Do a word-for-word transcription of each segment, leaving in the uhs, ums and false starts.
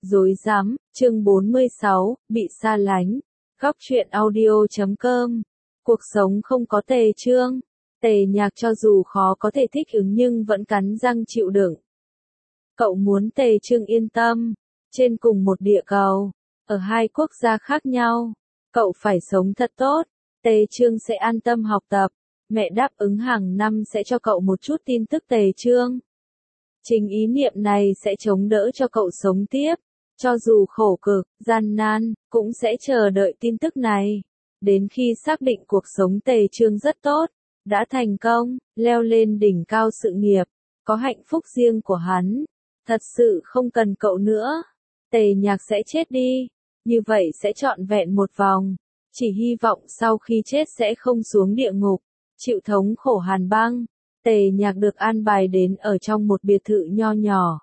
Rối rắm, chương bốn mươi sáu, bị xa lánh. Góc truyện audio chấm com. Cuộc sống không có Tề Chương. Tề Nhạc cho dù khó có thể thích ứng nhưng vẫn cắn răng chịu đựng. Cậu muốn Tề Chương yên tâm. Trên cùng một địa cầu, ở hai quốc gia khác nhau, cậu phải sống thật tốt. Tề Chương sẽ an tâm học tập. Mẹ đáp ứng hàng năm sẽ cho cậu một chút tin tức Tề Chương. Chính ý niệm này sẽ chống đỡ cho cậu sống tiếp. Cho dù khổ cực, gian nan, cũng sẽ chờ đợi tin tức này. Đến khi xác định cuộc sống Tề Chương rất tốt, đã thành công, leo lên đỉnh cao sự nghiệp, có hạnh phúc riêng của hắn. Thật sự không cần cậu nữa. Tề Nhạc sẽ chết đi. Như vậy sẽ trọn vẹn một vòng. Chỉ hy vọng sau khi chết sẽ không xuống địa ngục, chịu thống khổ hàn băng. Tề Nhạc được an bài đến ở trong một biệt thự nho nhỏ.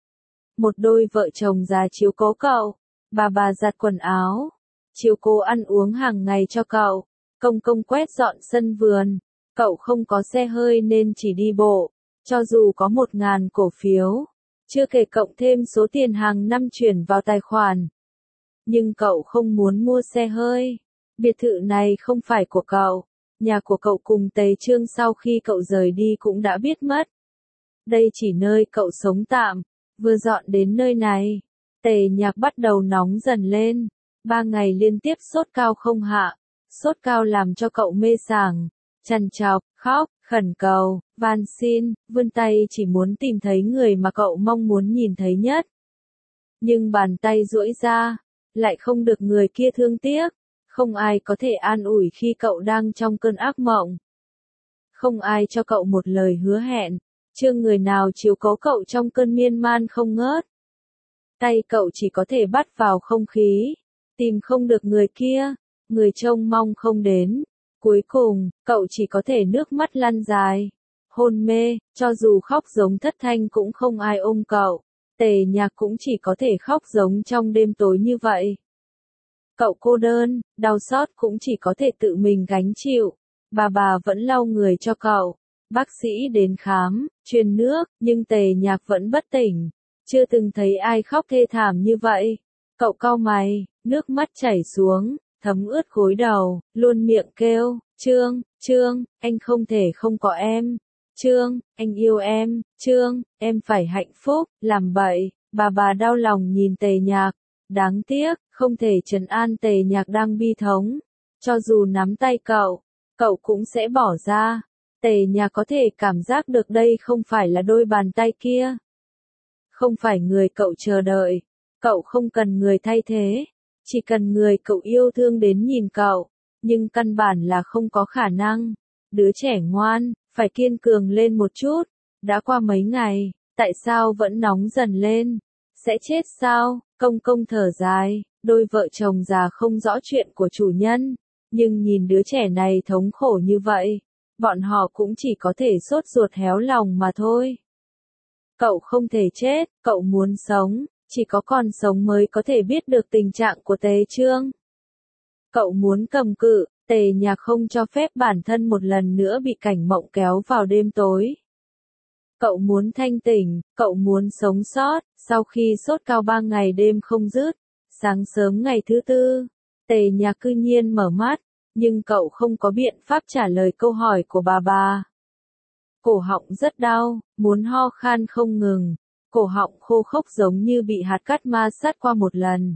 Một đôi vợ chồng già chiếu cố cậu. Bà bà giặt quần áo, chiếu cố ăn uống hàng ngày cho cậu. Công công quét dọn sân vườn. Cậu không có xe hơi nên chỉ đi bộ. Cho dù có một ngàn cổ phiếu, chưa kể cộng thêm số tiền hàng năm chuyển vào tài khoản. Nhưng cậu không muốn mua xe hơi. Biệt thự này không phải của cậu. Nhà của cậu cùng Tề Chương sau khi cậu rời đi cũng đã biết mất. Đây chỉ nơi cậu sống tạm. Vừa dọn đến nơi này, Tề Nhạc bắt đầu nóng dần lên. Ba ngày liên tiếp sốt cao không hạ. Sốt cao làm cho cậu mê sảng, trằn trọc, khóc, khẩn cầu, van xin, vươn tay chỉ muốn tìm thấy người mà cậu mong muốn nhìn thấy nhất. Nhưng bàn tay duỗi ra, lại không được người kia thương tiếc. Không ai có thể an ủi khi cậu đang trong cơn ác mộng. Không ai cho cậu một lời hứa hẹn. Chưa người nào chiếu cố cậu trong cơn miên man không ngớt. Tay cậu chỉ có thể bắt vào không khí. Tìm không được người kia. Người trông mong không đến. Cuối cùng, cậu chỉ có thể nước mắt lăn dài. Hôn mê, cho dù khóc giống thất thanh cũng không ai ôm cậu. Tề Nhạc cũng chỉ có thể khóc giống trong đêm tối như vậy. Cậu cô đơn, đau xót cũng chỉ có thể tự mình gánh chịu. Bà bà vẫn lau người cho cậu. Bác sĩ đến khám, truyền nước, nhưng Tề Nhạc vẫn bất tỉnh. Chưa từng thấy ai khóc thê thảm như vậy. Cậu cau mày, nước mắt chảy xuống, thấm ướt gối đầu, luôn miệng kêu, Chương, Chương, anh không thể không có em. Chương, anh yêu em, Chương, em phải hạnh phúc, làm bậy. Bà bà đau lòng nhìn Tề Nhạc. Đáng tiếc, không thể trấn an Tề Nhạc đang bi thống. Cho dù nắm tay cậu, cậu cũng sẽ bỏ ra. Tề Nhạc có thể cảm giác được đây không phải là đôi bàn tay kia. Không phải người cậu chờ đợi. Cậu không cần người thay thế. Chỉ cần người cậu yêu thương đến nhìn cậu. Nhưng căn bản là không có khả năng. Đứa trẻ ngoan, phải kiên cường lên một chút. Đã qua mấy ngày, tại sao vẫn nóng dần lên? Sẽ chết sao? Công công thở dài. Đôi vợ chồng già không rõ chuyện của chủ nhân. Nhưng nhìn đứa trẻ này thống khổ như vậy. Bọn họ cũng chỉ có thể sốt ruột héo lòng mà thôi. Cậu không thể chết, cậu muốn sống, chỉ có còn sống mới có thể biết được tình trạng của Tề Chương. Cậu muốn cầm cự, Tề Nhạc không cho phép bản thân một lần nữa bị cảnh mộng kéo vào đêm tối. Cậu muốn thanh tỉnh, cậu muốn sống sót, sau khi sốt cao ba ngày đêm không dứt. Sáng sớm ngày thứ tư, Tề Nhạc cư nhiên mở mắt. Nhưng cậu không có biện pháp trả lời câu hỏi của bà bà. Cổ họng rất đau, muốn ho khan không ngừng. Cổ họng khô khốc giống như bị hạt cát ma sát qua một lần.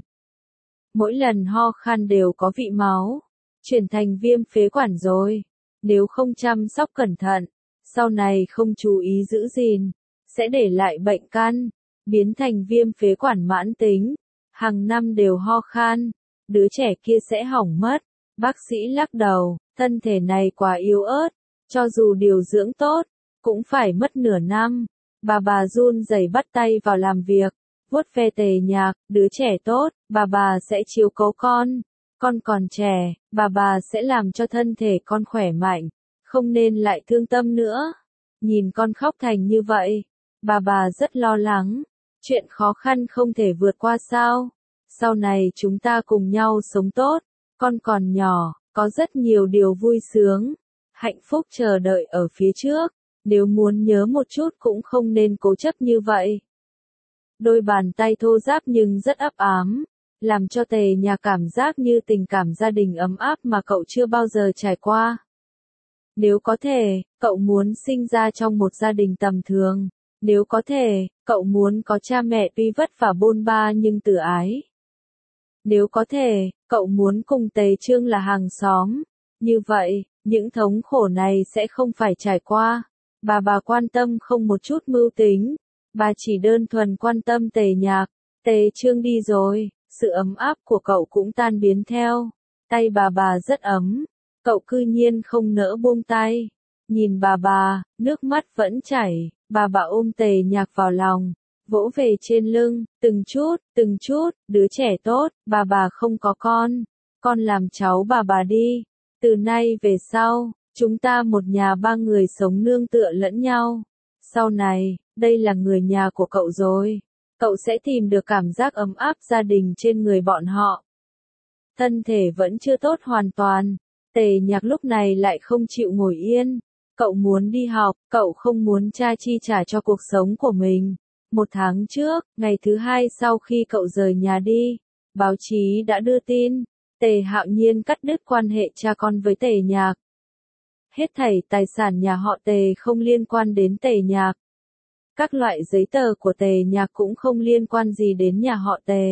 Mỗi lần ho khan đều có vị máu. Chuyển thành viêm phế quản rồi. Nếu không chăm sóc cẩn thận, sau này không chú ý giữ gìn, sẽ để lại bệnh căn, biến thành viêm phế quản mãn tính. Hàng năm đều ho khan, đứa trẻ kia sẽ hỏng mất. Bác sĩ lắc đầu, thân thể này quá yếu ớt, cho dù điều dưỡng tốt, cũng phải mất nửa năm. Bà bà run rẩy bắt tay vào làm việc, vuốt ve Tề Nhạc, đứa trẻ tốt, bà bà sẽ chiếu cố con. Con còn trẻ, bà bà sẽ làm cho thân thể con khỏe mạnh, không nên lại thương tâm nữa. Nhìn con khóc thành như vậy, bà bà rất lo lắng. Chuyện khó khăn không thể vượt qua sao? Sau này chúng ta cùng nhau sống tốt. Con còn nhỏ, có rất nhiều điều vui sướng, hạnh phúc chờ đợi ở phía trước. Nếu muốn nhớ một chút cũng không nên cố chấp như vậy. Đôi bàn tay thô ráp nhưng rất ấp ám, làm cho Tề Nhạc cảm giác như tình cảm gia đình ấm áp mà cậu chưa bao giờ trải qua. Nếu có thể, cậu muốn sinh ra trong một gia đình tầm thường. Nếu có thể, cậu muốn có cha mẹ tuy vất vả bôn ba nhưng tử ái. Nếu có thể, cậu muốn cùng Tề Trương là hàng xóm. Như vậy, những thống khổ này sẽ không phải trải qua. Bà bà quan tâm không một chút mưu tính. Bà chỉ đơn thuần quan tâm Tề Nhạc. Tề Trương đi rồi, sự ấm áp của cậu cũng tan biến theo. Tay bà bà rất ấm. Cậu cư nhiên không nỡ buông tay. Nhìn bà bà, nước mắt vẫn chảy. Bà bà ôm Tề Nhạc vào lòng, vỗ về trên lưng, từng chút, từng chút, đứa trẻ tốt, bà bà không có con. Con làm cháu bà bà đi. Từ nay về sau, chúng ta một nhà ba người sống nương tựa lẫn nhau. Sau này, đây là người nhà của cậu rồi. Cậu sẽ tìm được cảm giác ấm áp gia đình trên người bọn họ. Thân thể vẫn chưa tốt hoàn toàn. Tề Nhạc lúc này lại không chịu ngồi yên. Cậu muốn đi học, cậu không muốn cha chi trả cho cuộc sống của mình. Một tháng trước, ngày thứ hai sau khi cậu rời nhà đi, báo chí đã đưa tin, Tề Hạo Nhiên cắt đứt quan hệ cha con với Tề Nhạc. Hết thảy tài sản nhà họ Tề không liên quan đến Tề Nhạc. Các loại giấy tờ của Tề Nhạc cũng không liên quan gì đến nhà họ Tề.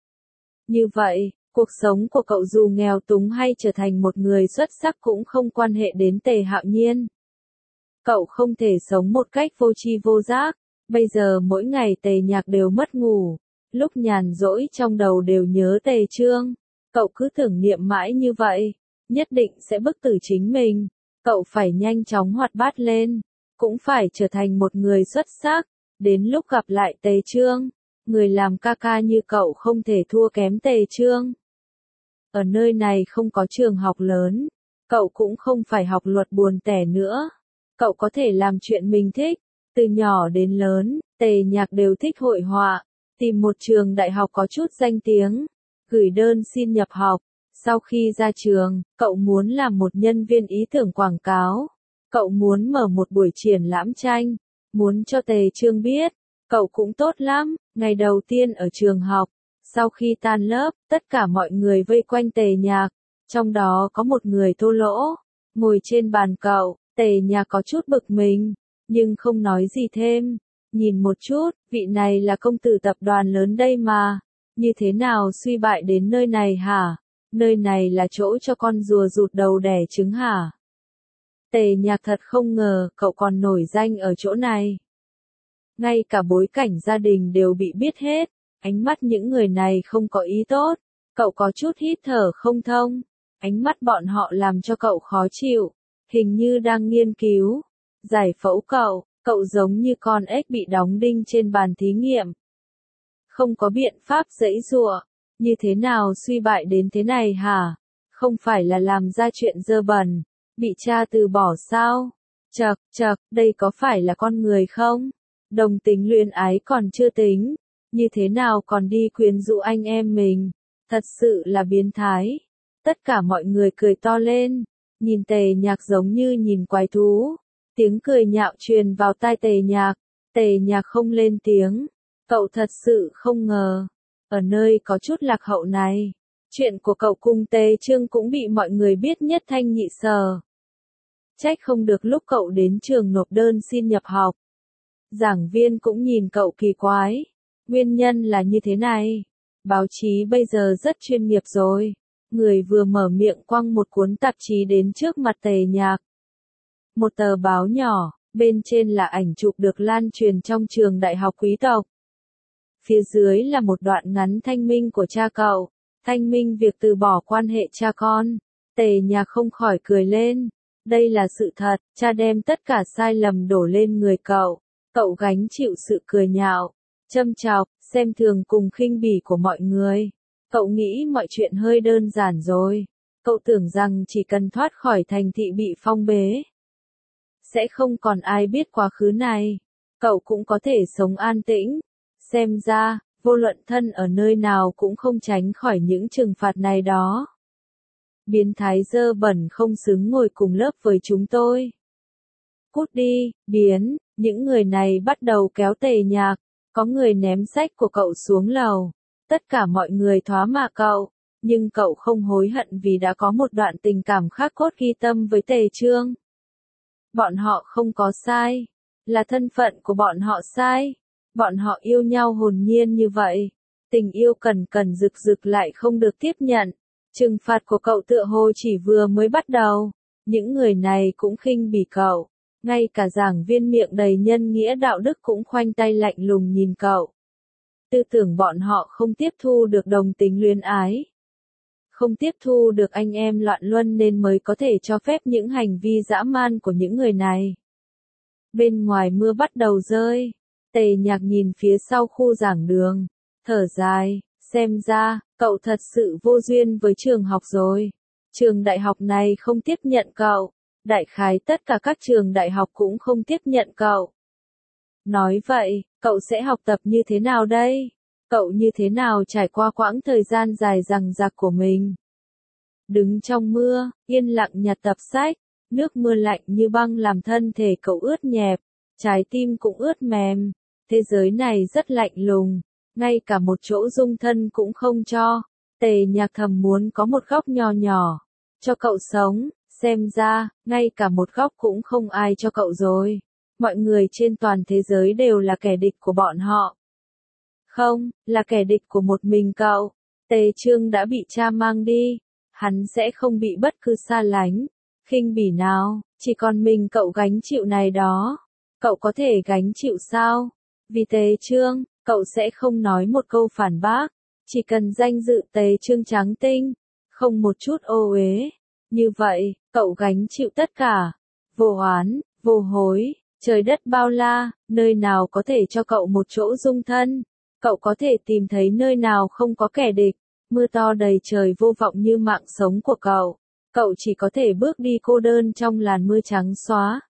Như vậy, cuộc sống của cậu dù nghèo túng hay trở thành một người xuất sắc cũng không quan hệ đến Tề Hạo Nhiên. Cậu không thể sống một cách vô tri vô giác. Bây giờ mỗi ngày Tề Nhạc đều mất ngủ. Lúc nhàn rỗi trong đầu đều nhớ Tề Trương. Cậu cứ tưởng niệm mãi như vậy, nhất định sẽ bức tử chính mình. Cậu phải nhanh chóng hoạt bát lên, cũng phải trở thành một người xuất sắc. Đến lúc gặp lại Tề Trương, người làm ca ca như cậu không thể thua kém Tề Trương. Ở nơi này không có trường học lớn, cậu cũng không phải học luật buồn tẻ nữa. Cậu có thể làm chuyện mình thích. Từ nhỏ đến lớn, Tề Nhạc đều thích hội họa. Tìm một trường đại học có chút danh tiếng. Gửi đơn xin nhập học. Sau khi ra trường, cậu muốn làm một nhân viên ý tưởng quảng cáo. Cậu muốn mở một buổi triển lãm tranh. Muốn cho Tề Trương biết. Cậu cũng tốt lắm. Ngày đầu tiên ở trường học. Sau khi tan lớp, tất cả mọi người vây quanh Tề Nhạc. Trong đó có một người thô lỗ. Ngồi trên bàn cậu. Tề Nhạc có chút bực mình, nhưng không nói gì thêm. Nhìn một chút, vị này là công tử tập đoàn lớn đây mà. Như thế nào suy bại đến nơi này hả? Nơi này là chỗ cho con rùa rụt đầu đẻ trứng hả? Tề Nhạc thật không ngờ cậu còn nổi danh ở chỗ này. Ngay cả bối cảnh gia đình đều bị biết hết. Ánh mắt những người này không có ý tốt. Cậu có chút hít thở không thông. Ánh mắt bọn họ làm cho cậu khó chịu. Hình như đang nghiên cứu, giải phẫu cậu, cậu giống như con ếch bị đóng đinh trên bàn thí nghiệm. Không có biện pháp giãy giụa, như thế nào suy bại đến thế này hả? Không phải là làm ra chuyện dơ bẩn, bị cha từ bỏ sao? Chậc, chậc, đây có phải là con người không? Đồng tính luyến ái còn chưa tính, như thế nào còn đi quyến rũ anh em mình? Thật sự là biến thái. Tất cả mọi người cười to lên. Nhìn Tề Nhạc giống như nhìn quái thú. Tiếng cười nhạo truyền vào tai Tề Nhạc. Tề Nhạc không lên tiếng. Cậu thật sự không ngờ. Ở nơi có chút lạc hậu này. Chuyện của cậu cùng Tề Trương cũng bị mọi người biết nhất thanh nhị sở. Trách không được lúc cậu đến trường nộp đơn xin nhập học. Giảng viên cũng nhìn cậu kỳ quái. Nguyên nhân là như thế này. Báo chí bây giờ rất chuyên nghiệp rồi. Người vừa mở miệng quăng một cuốn tạp chí đến trước mặt Tề Nhạc. Một tờ báo nhỏ, bên trên là ảnh chụp được lan truyền trong trường đại học quý tộc. Phía dưới là một đoạn ngắn thanh minh của cha cậu, thanh minh việc từ bỏ quan hệ cha con. Tề Nhạc không khỏi cười lên. Đây là sự thật, cha đem tất cả sai lầm đổ lên người cậu. Cậu gánh chịu sự cười nhạo, châm chọc, xem thường cùng khinh bỉ của mọi người. Cậu nghĩ mọi chuyện hơi đơn giản rồi. Cậu tưởng rằng chỉ cần thoát khỏi thành thị bị phong bế, sẽ không còn ai biết quá khứ này. Cậu cũng có thể sống an tĩnh. Xem ra, vô luận thân ở nơi nào cũng không tránh khỏi những trừng phạt này đó. Biến thái dơ bẩn không xứng ngồi cùng lớp với chúng tôi. Cút đi, biến, những người này bắt đầu kéo Tề Nhạc. Có người ném sách của cậu xuống lầu. Tất cả mọi người thoá mạ cậu. Nhưng cậu không hối hận vì đã có một đoạn tình cảm khắc cốt ghi tâm với Tề Chương. Bọn họ không có sai. Là thân phận của bọn họ sai. Bọn họ yêu nhau hồn nhiên như vậy. Tình yêu cần cần rực rực lại không được tiếp nhận. Trừng phạt của cậu tựa hồ chỉ vừa mới bắt đầu. Những người này cũng khinh bỉ cậu. Ngay cả giảng viên miệng đầy nhân nghĩa đạo đức cũng khoanh tay lạnh lùng nhìn cậu. Tư tưởng bọn họ không tiếp thu được đồng tính luyến ái. Không tiếp thu được anh em loạn luân nên mới có thể cho phép những hành vi dã man của những người này. Bên ngoài mưa bắt đầu rơi. Tề Nhạc nhìn phía sau khu giảng đường. Thở dài, xem ra, cậu thật sự vô duyên với trường học rồi. Trường đại học này không tiếp nhận cậu. Đại khái tất cả các trường đại học cũng không tiếp nhận cậu. Nói vậy, cậu sẽ học tập như thế nào đây? Cậu như thế nào trải qua quãng thời gian dài dằng dặc của mình? Đứng trong mưa, yên lặng nhặt tập sách, nước mưa lạnh như băng làm thân thể cậu ướt nhẹp, trái tim cũng ướt mềm. Thế giới này rất lạnh lùng, ngay cả một chỗ dung thân cũng không cho. Tề Nhạc thầm muốn có một góc nho nhỏ, cho cậu sống, xem ra, ngay cả một góc cũng không ai cho cậu rồi. Mọi người trên toàn thế giới đều là kẻ địch của bọn họ. Không, là kẻ địch của một mình cậu. Tề Chương đã bị cha mang đi. Hắn sẽ không bị bất cứ xa lánh, khinh bỉ nào, chỉ còn mình cậu gánh chịu này đó. Cậu có thể gánh chịu sao? Vì Tề Chương, cậu sẽ không nói một câu phản bác. Chỉ cần danh dự Tề Chương trắng tinh, không một chút ô uế. Như vậy, cậu gánh chịu tất cả. Vô oán, vô hối, trời đất bao la, nơi nào có thể cho cậu một chỗ dung thân. Cậu có thể tìm thấy nơi nào không có kẻ địch. Mưa to đầy trời vô vọng như mạng sống của cậu. Cậu chỉ có thể bước đi cô đơn trong làn mưa trắng xóa.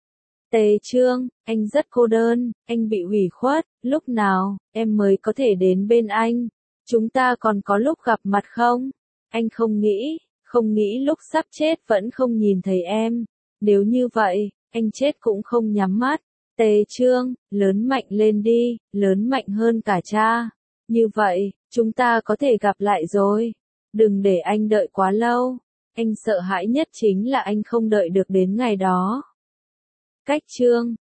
Tề Chương, anh rất cô đơn, anh bị hủy khuất, lúc nào, em mới có thể đến bên anh? Chúng ta còn có lúc gặp mặt không? Anh không nghĩ, không nghĩ lúc sắp chết vẫn không nhìn thấy em. Nếu như vậy, anh chết cũng không nhắm mắt. Tề Chương, lớn mạnh lên đi, lớn mạnh hơn cả cha. Như vậy, chúng ta có thể gặp lại rồi. Đừng để anh đợi quá lâu. Anh sợ hãi nhất chính là anh không đợi được đến ngày đó. Cách chương